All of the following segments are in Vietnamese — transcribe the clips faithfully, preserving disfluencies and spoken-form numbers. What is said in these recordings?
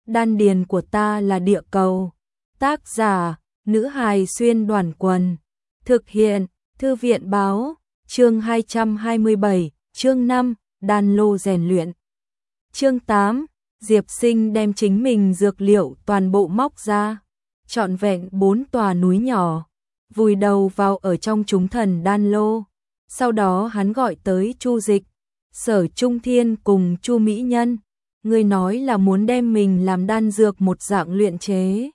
Đan điền của ta là địa cầu. Tác giả, nữ hài xuyên đoàn quần. Thực hiện, thư viện báo, chương hai trăm hai mươi bảy, chương năm, đan lô rèn luyện. Chương tám, Diệp Sinh đem chính mình dược liệu toàn bộ móc ra, trọn vẹn bốn tòa núi nhỏ, vùi đầu vào ở trong chúng thần đan lô. Sau đó hắn gọi tới Chu Dịch, Sở Trung Thiên cùng Chu Mỹ Nhân. Người nói là muốn đem mình làm đan dược một dạng luyện chế.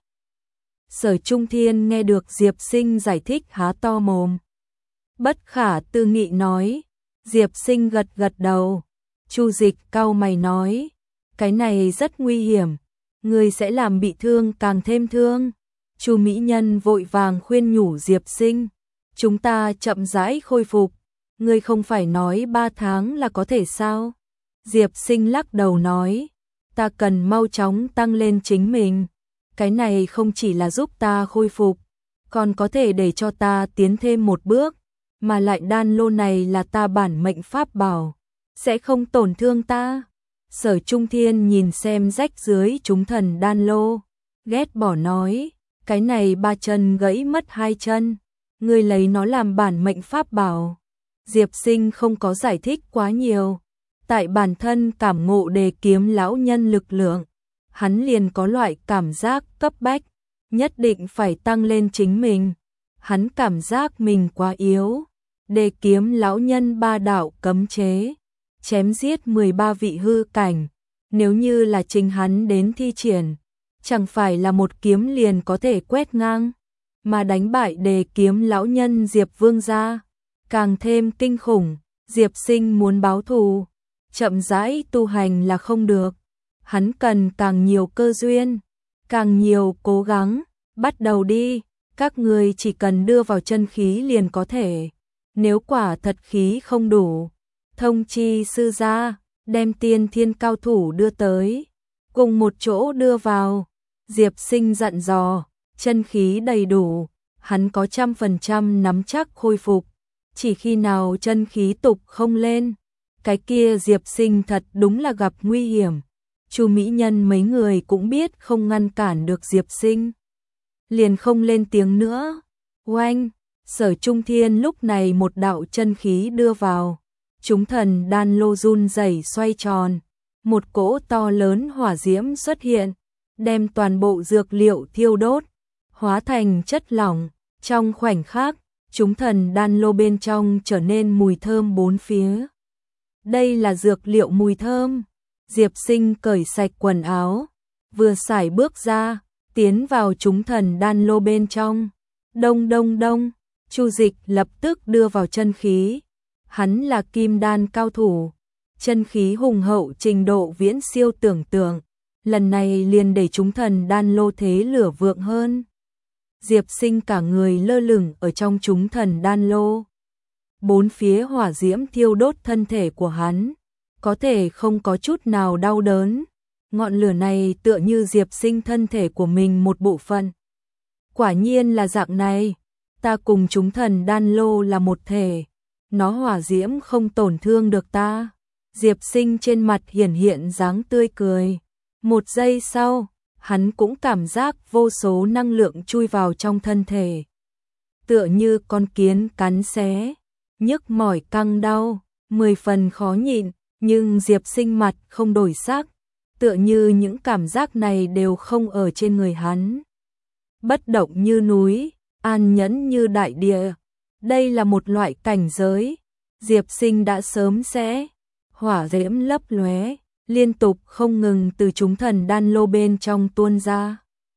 Sở Trung Thiên nghe được Diệp Sinh giải thích há to mồm. Bất khả tư nghị nói. Diệp Sinh gật gật đầu. Chu Dịch cau mày nói, cái này rất nguy hiểm, người sẽ làm bị thương càng thêm thương. Chu Mỹ Nhân vội vàng khuyên nhủ Diệp Sinh, chúng ta chậm rãi khôi phục, ngươi không phải nói ba tháng là có thể sao? Diệp Sinh lắc đầu nói, ta cần mau chóng tăng lên chính mình, cái này không chỉ là giúp ta khôi phục, còn có thể để cho ta tiến thêm một bước, mà lại đan lô này là ta bản mệnh pháp bảo, sẽ không tổn thương ta. Sở Trung Thiên nhìn xem rách dưới chúng thần đan lô, ghét bỏ nói, cái này ba chân gãy mất hai chân, ngươi lấy nó làm bản mệnh pháp bảo. Diệp Sinh không có giải thích quá nhiều, tại bản thân cảm ngộ đề kiếm lão nhân lực lượng, hắn liền có loại cảm giác cấp bách, nhất định phải tăng lên chính mình. Hắn cảm giác mình quá yếu, đề kiếm lão nhân ba đạo cấm chế, chém giết mười ba vị hư cảnh, nếu như là chính hắn đến thi triển, chẳng phải là một kiếm liền có thể quét ngang, mà đánh bại đề kiếm lão nhân Diệp Vương gia, càng thêm kinh khủng. Diệp Sinh muốn báo thù, chậm rãi tu hành là không được, hắn cần càng nhiều cơ duyên, càng nhiều cố gắng. Bắt đầu đi, các người chỉ cần đưa vào chân khí liền có thể, nếu quả thật khí không đủ, thông chi sư gia, đem tiên thiên cao thủ đưa tới, cùng một chỗ đưa vào. Diệp Sinh dặn dò, chân khí đầy đủ, hắn có trăm phần trăm nắm chắc khôi phục, chỉ khi nào chân khí tục không lên, cái kia Diệp Sinh thật đúng là gặp nguy hiểm. Chu Mỹ Nhân mấy người cũng biết không ngăn cản được Diệp Sinh, liền không lên tiếng nữa. Oanh, Sở Trung Thiên lúc này một đạo chân khí đưa vào, chúng thần đan lô run rẩy xoay tròn, một cỗ to lớn hỏa diễm xuất hiện, đem toàn bộ dược liệu thiêu đốt, hóa thành chất lỏng. Trong khoảnh khắc, chúng thần đan lô bên trong trở nên mùi thơm bốn phía. Đây là dược liệu mùi thơm. Diệp Sinh cởi sạch quần áo, vừa sải bước ra, tiến vào chúng thần đan lô bên trong. Đông đông đông, Chu Dịch lập tức đưa vào chân khí. Hắn là kim đan cao thủ, chân khí hùng hậu trình độ viễn siêu tưởng tượng, lần này liền để chúng thần đan lô thế lửa vượng hơn. Diệp Sinh cả người lơ lửng ở trong chúng thần đan lô, bốn phía hỏa diễm thiêu đốt thân thể của hắn, có thể không có chút nào đau đớn. Ngọn lửa này tựa như Diệp Sinh thân thể của mình một bộ phận. Quả nhiên là dạng này, ta cùng chúng thần đan lô là một thể, nó hỏa diễm không tổn thương được ta. Diệp Sinh trên mặt hiển hiện dáng tươi cười. Một giây sau, hắn cũng cảm giác vô số năng lượng chui vào trong thân thể, tựa như con kiến cắn xé, nhức mỏi căng đau, mười phần khó nhịn. Nhưng Diệp Sinh mặt không đổi sắc, tựa như những cảm giác này đều không ở trên người hắn. Bất động như núi, an nhẫn như đại địa, đây là một loại cảnh giới. Diệp Sinh đã sớm sẽ, hỏa diễm lấp lóe, liên tục không ngừng từ chúng thần đan lô bên trong tuôn ra,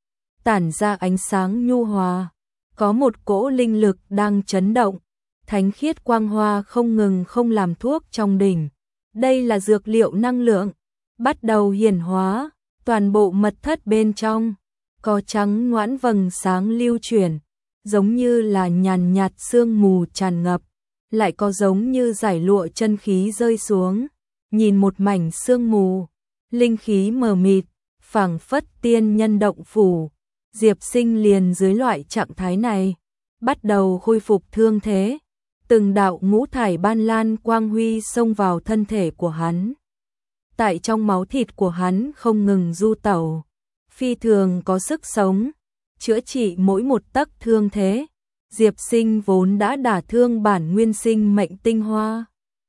tản ra ánh sáng nhu hòa, có một cỗ linh lực đang chấn động, thánh khiết quang hoa không ngừng không làm thuốc trong đỉnh. Đây là dược liệu năng lượng, bắt đầu hiển hóa, toàn bộ mật thất bên trong, có trắng ngoãn vầng sáng lưu chuyển, giống như là nhàn nhạt sương mù tràn ngập, lại có giống như giải lụa chân khí rơi xuống, nhìn một mảnh sương mù, linh khí mờ mịt, phảng phất tiên nhân động phủ. Diệp Sinh liền dưới loại trạng thái này, bắt đầu khôi phục thương thế. Từng đạo ngũ thải ban lan quang huy xông vào thân thể của hắn. Tại trong máu thịt của hắn không ngừng du tẩu, phi thường có sức sống, chữa trị mỗi một tấc thương thế. Diệp Sinh vốn đã đả thương bản nguyên sinh mệnh tinh hoa.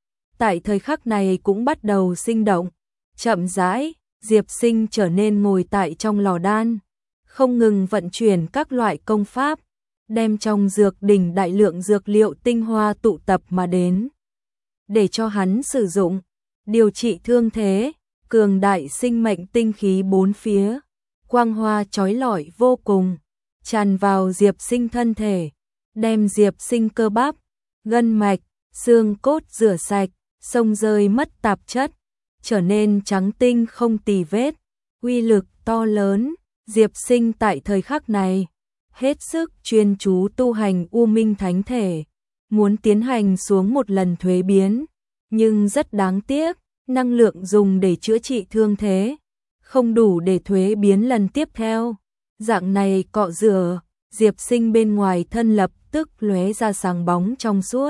Tại thời khắc này cũng bắt đầu sinh động, chậm rãi, Diệp Sinh trở nên ngồi tại trong lò đan, không ngừng vận chuyển các loại công pháp, đem trong dược đỉnh đại lượng dược liệu tinh hoa tụ tập mà đến, để cho hắn sử dụng, điều trị thương thế, cường đại sinh mệnh tinh khí bốn phía, quang hoa chói lọi vô cùng, tràn vào Diệp Sinh thân thể, đem Diệp Sinh cơ bắp, gân mạch, xương cốt rửa sạch, xông rơi mất tạp chất, trở nên trắng tinh không tì vết, uy lực to lớn. Diệp Sinh tại thời khắc này, hết sức chuyên chú tu hành U Minh Thánh Thể, muốn tiến hành xuống một lần thuế biến, nhưng rất đáng tiếc, năng lượng dùng để chữa trị thương thế, không đủ để thuế biến lần tiếp theo. Dạng này cọ rửa, Diệp Sinh bên ngoài thân lập tức lóe ra sáng bóng trong suốt,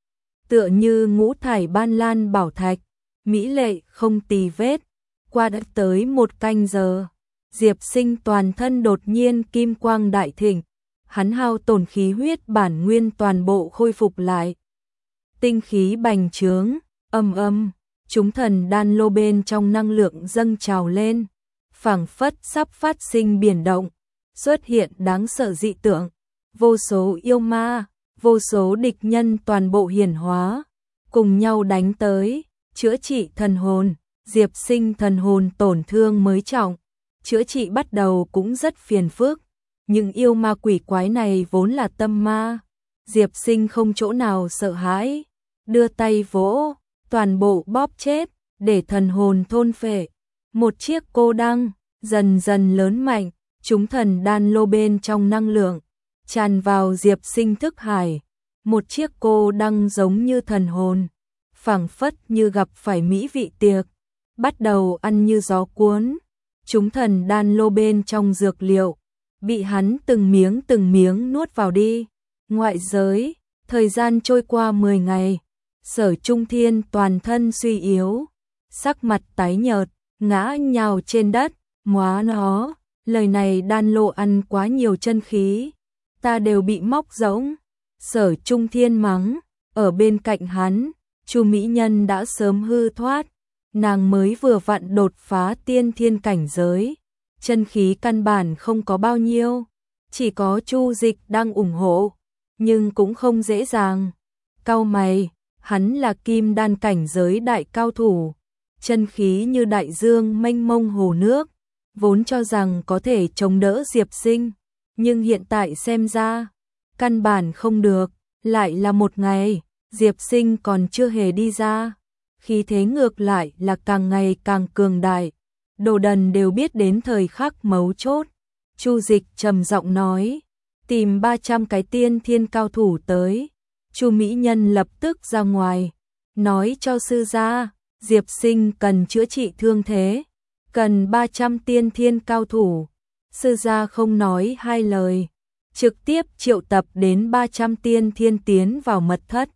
tựa như ngũ thải ban lan bảo thạch, mỹ lệ không tì vết. Qua đã tới một canh giờ, Diệp Sinh toàn thân đột nhiên kim quang đại thịnh, hắn hao tổn khí huyết bản nguyên toàn bộ khôi phục lại. Tinh khí bành trướng, âm âm, chúng thần đan lô bên trong năng lượng dâng trào lên, phảng phất sắp phát sinh biển động, xuất hiện đáng sợ dị tượng, vô số yêu ma, vô số địch nhân toàn bộ hiển hóa, cùng nhau đánh tới, chữa trị thần hồn. Diệp Sinh thần hồn tổn thương mới trọng, chữa trị bắt đầu cũng rất phiền phức, nhưng yêu ma quỷ quái này vốn là tâm ma, Diệp Sinh không chỗ nào sợ hãi, đưa tay vỗ, toàn bộ bóp chết, để thần hồn thôn phệ. Một chiếc cô đăng dần dần lớn mạnh, chúng thần đan lô bên trong năng lượng tràn vào Diệp Sinh thức hải, một chiếc cô đăng giống như thần hồn, phảng phất như gặp phải mỹ vị tiệc, bắt đầu ăn như gió cuốn. Chúng thần đan lô bên trong dược liệu bị hắn từng miếng từng miếng nuốt vào đi. Ngoại giới, thời gian trôi qua mười ngày, Sở Trung Thiên toàn thân suy yếu, sắc mặt tái nhợt, ngã nhào trên đất, móa nó, lời này đan lô ăn quá nhiều chân khí, ta đều bị móc rỗng. Sở Trung Thiên mắng, ở bên cạnh hắn, Chu Mỹ Nhân đã sớm hư thoát, nàng mới vừa vặn đột phá tiên thiên cảnh giới, chân khí căn bản không có bao nhiêu, chỉ có Chu Dịch đang ủng hộ, nhưng cũng không dễ dàng. Cau mày, hắn là kim đan cảnh giới đại cao thủ, chân khí như đại dương mênh mông hồ nước, vốn cho rằng có thể chống đỡ Diệp Sinh, nhưng hiện tại xem ra, căn bản không được. Lại là một ngày, Diệp Sinh còn chưa hề đi ra, khí thế ngược lại là càng ngày càng cường đại. Đồ đần đều biết đến thời khắc mấu chốt. Chu Dịch trầm giọng nói, tìm ba trăm cái tiên thiên cao thủ tới. Chu Mỹ Nhân lập tức ra ngoài, nói cho sư gia, Diệp Sinh cần chữa trị thương thế, cần ba trăm tiên thiên cao thủ. Sư gia không nói hai lời, trực tiếp triệu tập đến ba trăm tiên thiên tiến vào mật thất,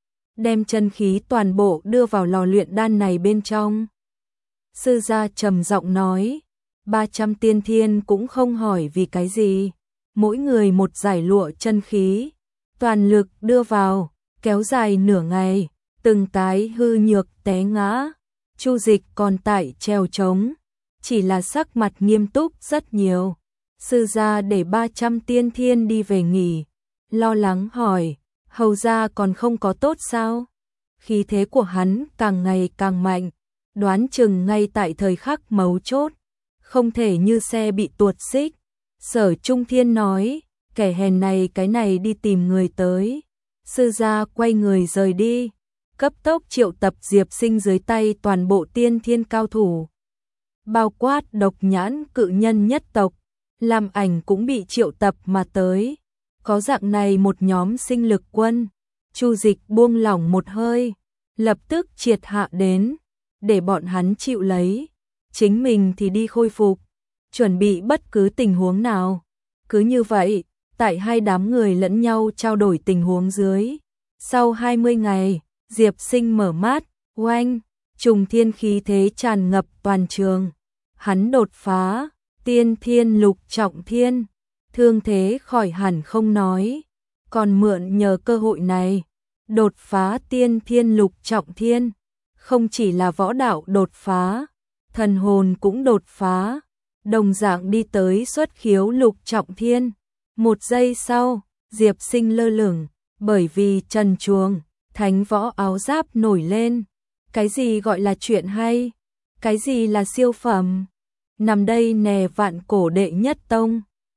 đem chân khí toàn bộ đưa vào lò luyện đan này bên trong. Sư gia trầm giọng nói, ba trăm tiên thiên cũng không hỏi vì cái gì, mỗi người một giải lụa chân khí, toàn lực đưa vào, kéo dài nửa ngày, từng cái hư nhược té ngã. Chu Dịch còn tại trèo trống, chỉ là sắc mặt nghiêm túc rất nhiều. Sư gia để ba trăm tiên thiên đi về nghỉ, lo lắng hỏi, hầu gia còn không có tốt sao? Khí thế của hắn càng ngày càng mạnh, đoán chừng ngay tại thời khắc mấu chốt, không thể như xe bị tuột xích. Sở Trung Thiên nói, kẻ hèn này cái này đi tìm người tới. Sư gia quay người rời đi, cấp tốc triệu tập Diệp Sinh dưới tay toàn bộ tiên thiên cao thủ, bao quát Độc Nhãn cự nhân nhất tộc, Lam Ảnh cũng bị triệu tập mà tới. Có dạng này một nhóm sinh lực quân, Chu Dịch buông lỏng một hơi, lập tức triệt hạ đến, để bọn hắn chịu lấy, chính mình thì đi khôi phục, chuẩn bị bất cứ tình huống nào. Cứ như vậy, tại hai đám người lẫn nhau trao đổi tình huống dưới, sau hai mươi ngày, Diệp Sinh mở mắt, oanh, trùng thiên khí thế tràn ngập toàn trường. Hắn đột phá, tiên thiên lục trọng thiên, thương thế khỏi hẳn không nói, còn mượn nhờ cơ hội này, đột phá tiên thiên lục trọng thiên, không chỉ là võ đạo đột phá, thần hồn cũng đột phá, đồng dạng đi tới xuất khiếu lục trọng thiên. Một giây sau, Diệp Sinh lơ lửng, bởi vì trần truồng, thánh võ áo giáp nổi lên. Cái gì gọi là chuyện hay? Cái gì là siêu phẩm? Nằm đây nè vạn cổ đệ nhất tông.